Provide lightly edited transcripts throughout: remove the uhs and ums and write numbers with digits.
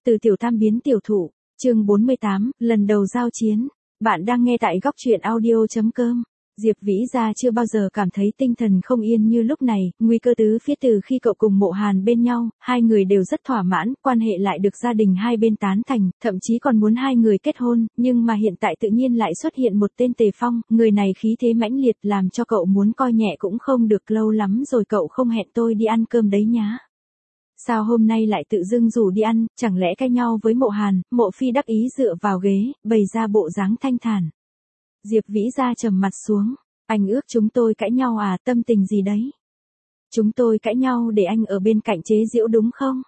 Từ tiểu tam biến tiểu thụ, chương 48, lần đầu giao chiến. Bạn đang nghe tại góc truyện audio.com. Diệp Vĩ Gia chưa bao giờ cảm thấy tinh thần không yên như lúc này, nguy cơ tứ phía từ khi cậu cùng Mộ Hàn bên nhau, hai người đều rất thỏa mãn, quan hệ lại được gia đình hai bên tán thành, thậm chí còn muốn hai người kết hôn, nhưng mà hiện tại tự nhiên lại xuất hiện một tên Tề Phong, người này khí thế mãnh liệt làm cho cậu muốn coi nhẹ cũng không được. Lâu lắm rồi cậu không hẹn tôi đi ăn cơm đấy nhá. Sao hôm nay lại tự dưng rủ đi ăn, chẳng lẽ cãi nhau với Mộ Hàn? Mộ Phi đắc ý dựa vào ghế, bày ra bộ dáng thanh thản. Diệp Vĩ Gia trầm mặt xuống, anh ước chúng tôi cãi nhau à, tâm tình gì đấy? Chúng tôi cãi nhau để anh ở bên cạnh chế giễu đúng không?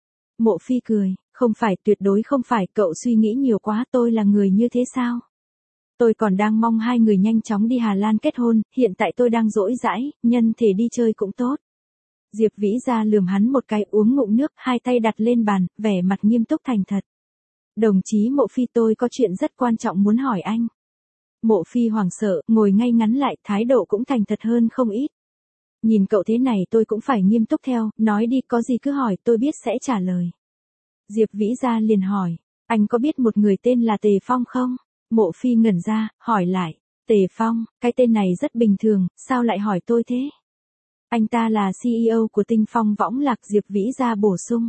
Mộ Phi cười, không phải, tuyệt đối không phải, cậu suy nghĩ nhiều quá, tôi là người như thế sao? Tôi còn đang mong hai người nhanh chóng đi Hà Lan kết hôn, hiện tại tôi đang rỗi rãi, nhân thể đi chơi cũng tốt. Diệp Vĩ Gia lườm hắn một cái, uống ngụm nước, hai tay đặt lên bàn, vẻ mặt nghiêm túc thành thật. Đồng chí Mộ Phi, tôi có chuyện rất quan trọng muốn hỏi anh. Mộ Phi hoảng sợ, ngồi ngay ngắn lại, thái độ cũng thành thật hơn không ít. Nhìn cậu thế này tôi cũng phải nghiêm túc theo, nói đi, có gì cứ hỏi, tôi biết sẽ trả lời. Diệp Vĩ Gia liền hỏi, anh có biết một người tên là Tề Phong không? Mộ Phi ngẩn ra, hỏi lại, Tề Phong, cái tên này rất bình thường, sao lại hỏi tôi thế? Anh ta là CEO của Tinh Phong Võng Lạc. Diệp Vĩ Gia bổ sung.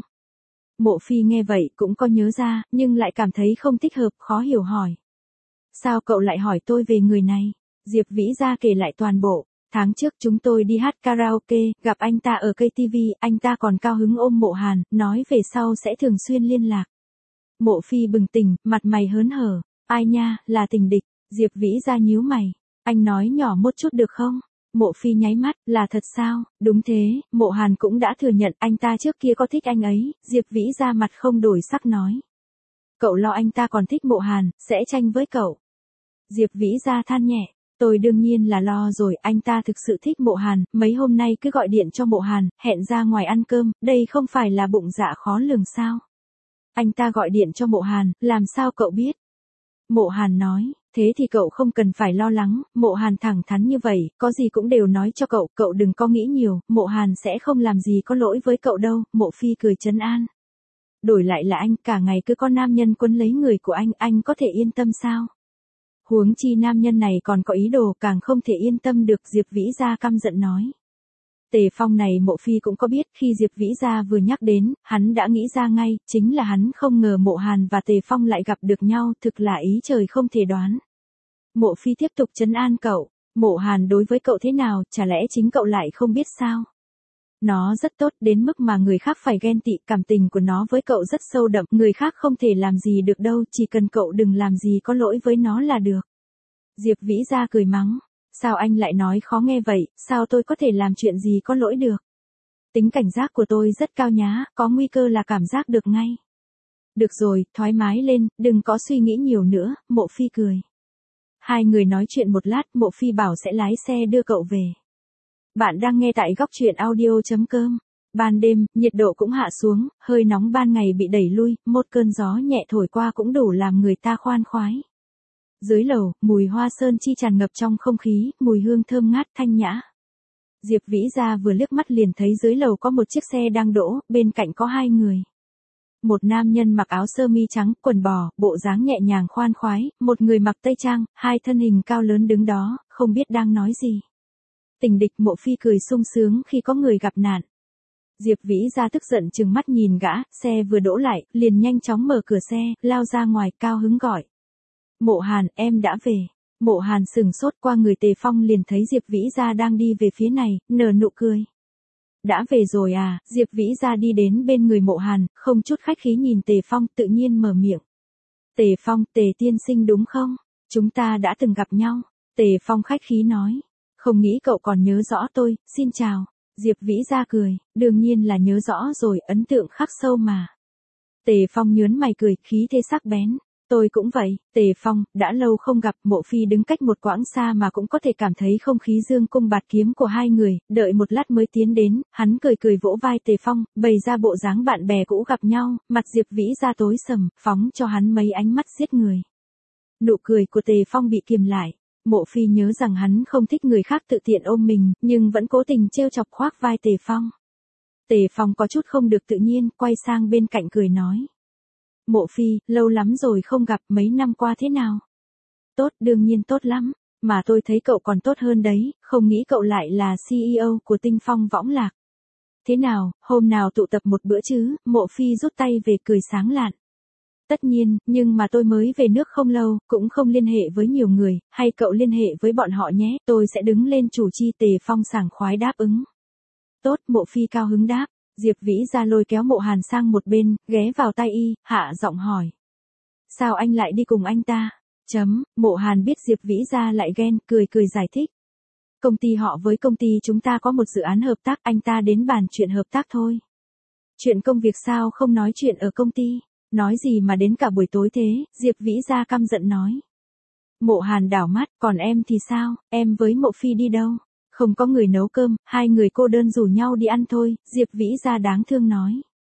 Mộ Phi nghe vậy cũng có nhớ ra, nhưng lại cảm thấy không thích hợp, khó hiểu hỏi. Sao cậu lại hỏi tôi về người này? Diệp Vĩ Gia kể lại toàn bộ. Tháng trước chúng tôi đi hát karaoke, gặp anh ta ở cây TV, anh ta còn cao hứng ôm Mộ Hàn, nói về sau sẽ thường xuyên liên lạc. Mộ Phi bừng tỉnh, mặt mày hớn hở. Ai nha, là tình địch. Diệp Vĩ Gia nhíu mày. Anh nói nhỏ một chút được không? Mộ Phi nháy mắt, là thật sao? Đúng thế, Mộ Hàn cũng đã thừa nhận anh ta trước kia có thích anh ấy. Diệp Vĩ Gia mặt không đổi sắc nói. Cậu lo anh ta còn thích Mộ Hàn, sẽ tranh với cậu. Diệp Vĩ Gia than nhẹ, tôi đương nhiên là lo rồi, anh ta thực sự thích Mộ Hàn, mấy hôm nay cứ gọi điện cho Mộ Hàn, hẹn ra ngoài ăn cơm, đây không phải là bụng dạ khó lường sao? Anh ta gọi điện cho Mộ Hàn, làm sao cậu biết? Mộ Hàn nói, thế thì cậu không cần phải lo lắng, Mộ Hàn thẳng thắn như vậy, có gì cũng đều nói cho cậu, cậu đừng có nghĩ nhiều, Mộ Hàn sẽ không làm gì có lỗi với cậu đâu. Mộ Phi cười trấn an. Đổi lại là anh, cả ngày cứ có nam nhân quấn lấy người của anh có thể yên tâm sao? Huống chi nam nhân này còn có ý đồ, càng không thể yên tâm được. Diệp Vĩ Gia căm giận nói. Tề Phong này Mộ Phi cũng có biết, khi Diệp Vĩ Gia vừa nhắc đến, hắn đã nghĩ ra ngay, chính là hắn không ngờ Mộ Hàn và Tề Phong lại gặp được nhau, thực là ý trời không thể đoán. Mộ Phi tiếp tục trấn an cậu, Mộ Hàn đối với cậu thế nào, chả lẽ chính cậu lại không biết sao? Nó rất tốt đến mức mà người khác phải ghen tị, cảm tình của nó với cậu rất sâu đậm, người khác không thể làm gì được đâu, chỉ cần cậu đừng làm gì có lỗi với nó là được. Diệp Vĩ Gia cười mắng. Sao anh lại nói khó nghe vậy, sao tôi có thể làm chuyện gì có lỗi được? Tính cảnh giác của tôi rất cao nhá, có nguy cơ là cảm giác được ngay. Được rồi, thoải mái lên, đừng có suy nghĩ nhiều nữa. Mộ Phi cười. Hai người nói chuyện một lát, Mộ Phi bảo sẽ lái xe đưa cậu về. Bạn đang nghe tại góc truyện audio.com. Ban đêm, nhiệt độ cũng hạ xuống, hơi nóng ban ngày bị đẩy lui, một cơn gió nhẹ thổi qua cũng đủ làm người ta khoan khoái. Dưới lầu, mùi hoa sơn chi tràn ngập trong không khí, mùi hương thơm ngát thanh nhã. Diệp Vĩ Gia vừa liếc mắt liền thấy dưới lầu có một chiếc xe đang đỗ, bên cạnh có hai người. Một nam nhân mặc áo sơ mi trắng, quần bò, bộ dáng nhẹ nhàng khoan khoái, một người mặc tây trang, hai thân hình cao lớn đứng đó, không biết đang nói gì. Tình địch. Mộ Phi cười sung sướng khi có người gặp nạn. Diệp Vĩ Gia tức giận trừng mắt nhìn gã, xe vừa đỗ lại, liền nhanh chóng mở cửa xe, lao ra ngoài, cao hứng gọi. Mộ Hàn, em đã về. Mộ Hàn sừng sốt, qua người Tề Phong liền thấy Diệp Vĩ Gia đang đi về phía này, nở nụ cười. Đã về rồi à? Diệp Vĩ Gia đi đến bên người Mộ Hàn, không chút khách khí nhìn Tề Phong, tự nhiên mở miệng. Tề Phong, Tề tiên sinh đúng không? Chúng ta đã từng gặp nhau. Tề Phong khách khí nói. Không nghĩ cậu còn nhớ rõ tôi, xin chào. Diệp Vĩ Gia cười, đương nhiên là nhớ rõ rồi, ấn tượng khắc sâu mà. Tề Phong nhớn mày cười, khí thế sắc bén. Tôi cũng vậy. Tề Phong, đã lâu không gặp. Mộ Phi đứng cách một quãng xa mà cũng có thể cảm thấy không khí dương cung bạt kiếm của hai người, đợi một lát mới tiến đến, hắn cười cười vỗ vai Tề Phong, bày ra bộ dáng bạn bè cũ gặp nhau, mặt Diệp Vĩ Gia tối sầm, phóng cho hắn mấy ánh mắt giết người. Nụ cười của Tề Phong bị kiềm lại. Mộ Phi nhớ rằng hắn không thích người khác tự tiện ôm mình, nhưng vẫn cố tình trêu chọc khoác vai Tề Phong. Tề Phong có chút không được tự nhiên, quay sang bên cạnh cười nói. Mộ Phi, lâu lắm rồi không gặp, mấy năm qua thế nào? Tốt, đương nhiên tốt lắm. Mà tôi thấy cậu còn tốt hơn đấy, không nghĩ cậu lại là CEO của Tinh Phong Võng Lạc. Thế nào, hôm nào tụ tập một bữa chứ? Mộ Phi rút tay về cười sáng lạn. Tất nhiên, nhưng mà tôi mới về nước không lâu, cũng không liên hệ với nhiều người, hay cậu liên hệ với bọn họ nhé, tôi sẽ đứng lên chủ chi. Tề Phong sảng khoái đáp ứng. Tốt, Mộ Phi cao hứng đáp. Diệp Vĩ ra lôi kéo Mộ Hàn sang một bên, ghé vào tai y, hạ giọng hỏi. Sao anh lại đi cùng anh ta? Mộ Hàn biết Diệp Vĩ ra lại ghen, cười cười giải thích. Công ty họ với công ty chúng ta có một dự án hợp tác, anh ta đến bàn chuyện hợp tác thôi. Chuyện công việc sao không nói chuyện ở công ty? Nói gì mà đến cả buổi tối thế? Diệp Vĩ ra căm giận nói. Mộ Hàn đảo mắt, còn em thì sao, em với Mộ Phi đi đâu? Không có người nấu cơm, hai người cô đơn rủ nhau đi ăn thôi, Diệp Vĩ ra đáng thương nói.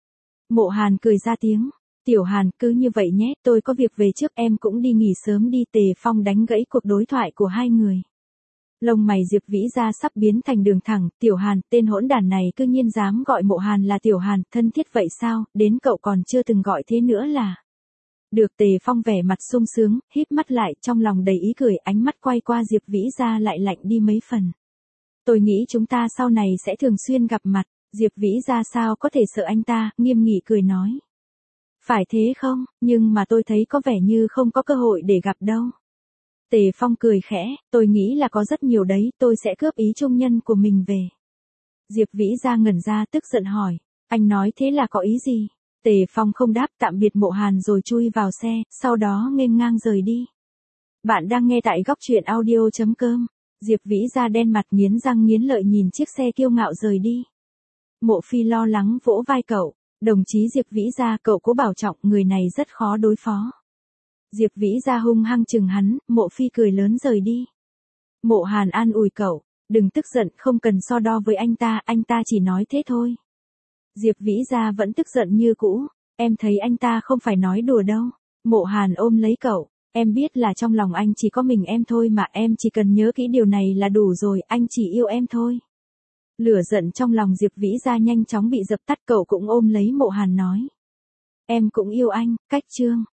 Mộ Hàn cười ra tiếng. Tiểu Hàn, cứ như vậy nhé, tôi có việc về trước, em cũng đi nghỉ sớm đi. Tề Phong đánh gãy cuộc đối thoại của hai người. Lông mày Diệp Vĩ ra sắp biến thành đường thẳng. Tiểu Hàn, tên hỗn đản này cư nhiên dám gọi Mộ Hàn là Tiểu Hàn, thân thiết vậy sao, đến cậu còn chưa từng gọi thế nữa là. Được. Tề Phong vẻ mặt sung sướng, híp mắt lại, trong lòng đầy ý cười, ánh mắt quay qua Diệp Vĩ ra lại lạnh đi mấy phần. Tôi nghĩ chúng ta sau này sẽ thường xuyên gặp mặt. Diệp Vĩ ra sao có thể sợ anh ta, nghiêm nghị cười nói. Phải thế không, nhưng mà tôi thấy có vẻ như không có cơ hội để gặp đâu. Tề Phong cười khẽ, tôi nghĩ là có rất nhiều đấy, tôi sẽ cướp ý trung nhân của mình về. Diệp Vĩ ra ngẩn ra tức giận hỏi, anh nói thế là có ý gì? Tề Phong không đáp, tạm biệt Mộ Hàn rồi chui vào xe, sau đó nghênh ngang rời đi. Bạn đang nghe tại góc truyện audio.com. Diệp Vĩ ra đen mặt nghiến răng nghiến lợi nhìn chiếc xe kiêu ngạo rời đi. Mộ Phi lo lắng vỗ vai cậu. Đồng chí Diệp Vĩ ra, cậu cố bảo trọng, người này rất khó đối phó. Diệp Vĩ ra hung hăng chừng hắn, Mộ Phi cười lớn rời đi. Mộ Hàn an ủi cậu, đừng tức giận, không cần so đo với anh ta chỉ nói thế thôi. Diệp Vĩ ra vẫn tức giận như cũ, em thấy anh ta không phải nói đùa đâu. Mộ Hàn ôm lấy cậu, em biết là trong lòng anh chỉ có mình em thôi mà, em chỉ cần nhớ kỹ điều này là đủ rồi, anh chỉ yêu em thôi. Lửa giận trong lòng Diệp Vĩ ra nhanh chóng bị dập tắt, cậu cũng ôm lấy Mộ Hàn nói. Em cũng yêu anh, cách chương.